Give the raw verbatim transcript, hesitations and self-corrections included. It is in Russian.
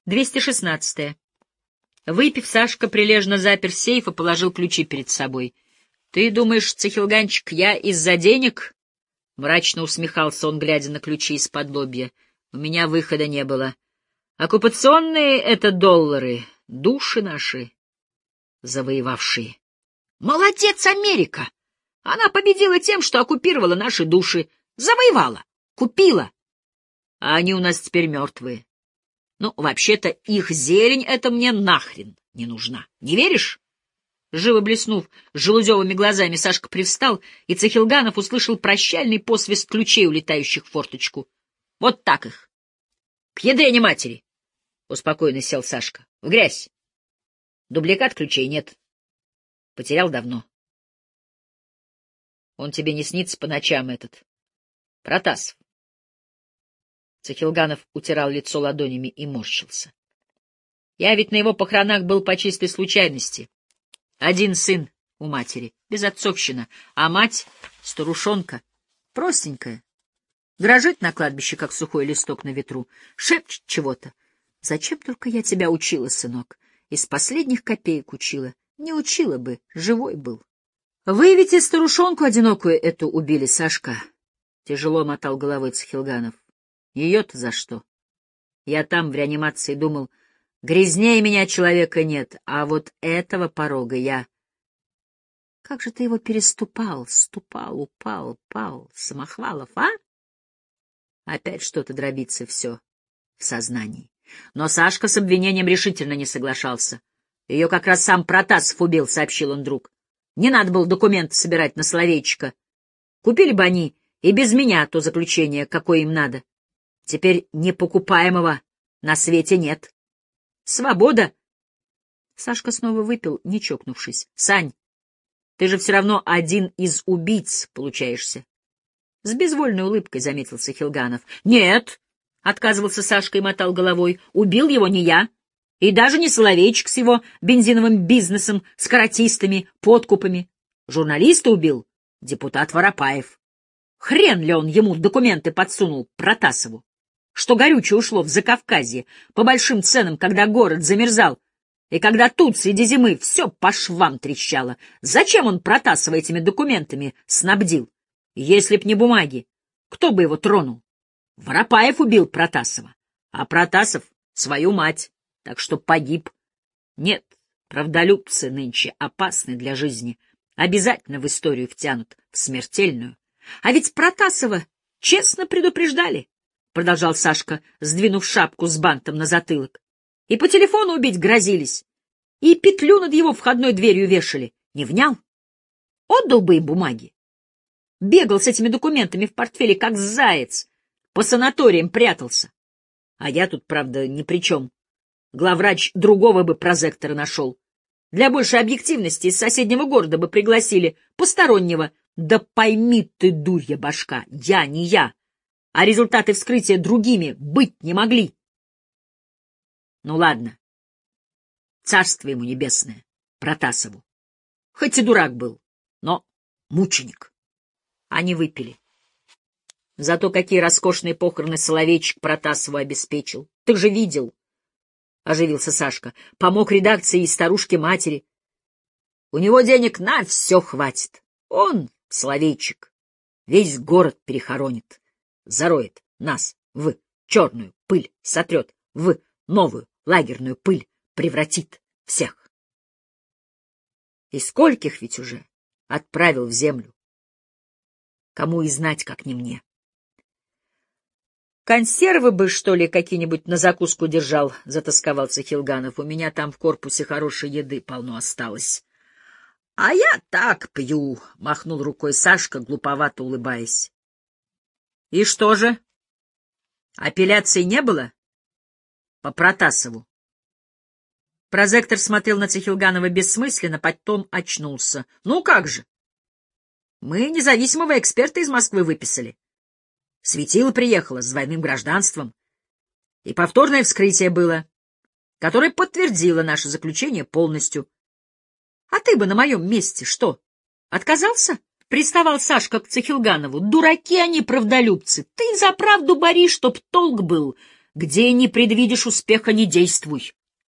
двести шестнадцатое. Выпив, Сашка прилежно запер сейф и положил ключи перед собой. — Ты думаешь, Цехилганчик, я из-за денег? — мрачно усмехался он, глядя на ключи из-под лобья. — У меня выхода не было. Оккупационные — это доллары, души наши завоевавшие. — Молодец, Америка! Она победила тем, что оккупировала наши души, завоевала, купила. А они у нас теперь мертвые. Ну, вообще-то, их зелень — это мне нахрен не нужна. Не веришь? Живо блеснув желудевыми глазами, Сашка привстал, и Цехилганов услышал прощальный посвист ключей, улетающих в форточку. — Вот так их. — К ядрене матери! — успокоенно сел Сашка. — В грязь. Дубликат ключей нет. Потерял давно. Он тебе не снится по ночам, этот Протасов. Цехилганов утирал лицо ладонями и морщился. Я ведь на его похоронах был по чистой случайности. Один сын у матери, безотцовщина, а мать — старушонка, простенькая. Дрожит на кладбище, как сухой листок на ветру, шепчет чего-то. Зачем только я тебя учила, сынок? Из последних копеек учила. Не учила бы, живой был. Вы ведь и старушонку одинокую эту убили, Сашка. Тяжело мотал головой Цехилганов. Ее-то за что? Я там в реанимации думал, грязнее меня человека нет, а вот этого порога я... Как же ты его переступал, ступал, упал, пал, Самохвалов, а? Опять что-то дробится все в сознании. Но Сашка с обвинением решительно не соглашался. Ее как раз сам Протасов убил, сообщил он друг. Не надо было документы собирать на Соловейчика. Купили бы они и без меня то заключение, какое им надо. Теперь непокупаемого на свете нет. Свобода! Сашка снова выпил, не чокнувшись. — Сань, ты же все равно один из убийц получаешься. С безвольной улыбкой заметил Цехилганов. — Нет! — отказывался Сашка и мотал головой. — Убил его не я. И даже не Соловейчик с его бензиновым бизнесом, с каратистами, подкупами. Журналиста убил депутат Воропаев. Хрен ли он ему документы подсунул Протасову? Что горючее ушло в Закавказье по большим ценам, когда город замерзал, и когда тут среди зимы все по швам трещало. Зачем он Протасова этими документами снабдил? Если б не бумаги, кто бы его тронул? Воропаев убил Протасова, а Протасов — свою мать, так что погиб. Нет, правдолюбцы нынче опасны для жизни, обязательно в историю втянут, в смертельную. А ведь Протасова честно предупреждали, — продолжал Сашка, сдвинув шапку с бантом на затылок. И по телефону убить грозились, и петлю над его входной дверью вешали. Не внял? Отдал бы им бумаги. Бегал с этими документами в портфеле, как заяц, по санаториям прятался. А я тут, правда, ни при чем. Главврач другого бы прозектора нашел. Для большей объективности из соседнего города бы пригласили постороннего. Да пойми ты, дурья башка, я не я, а результаты вскрытия другими быть не могли. Ну ладно, царство ему небесное, Протасову. Хоть и дурак был, но мученик. Они выпили. Зато какие роскошные похороны Соловейчик Протасову обеспечил. Ты же видел, — оживился Сашка, — помог редакции и старушке-матери. У него денег на все хватит. Он, Соловейчик, весь город перехоронит, зароет нас в черную пыль, сотрет в новую лагерную пыль, превратит всех. И скольких ведь уже отправил в землю. Кому и знать, как не мне. Консервы бы, что ли, какие-нибудь на закуску держал, — затасковал Цехилганов. У меня там в корпусе хорошей еды полно осталось. — А я так пью, — махнул рукой Сашка, глуповато улыбаясь. — И что же? Апелляции не было? По Протасову. Прозектор смотрел на Цехилганова бессмысленно, потом очнулся. — Ну как же? Мы независимого эксперта из Москвы выписали. Светило приехало с двойным гражданством. И повторное вскрытие было, которое подтвердило наше заключение полностью. А ты бы на моем месте что, отказался? Приставал Сашка к Цехилганову. Дураки они, правдолюбцы. Ты за правду бори, чтоб толк был. Где не предвидишь успеха, не действуй.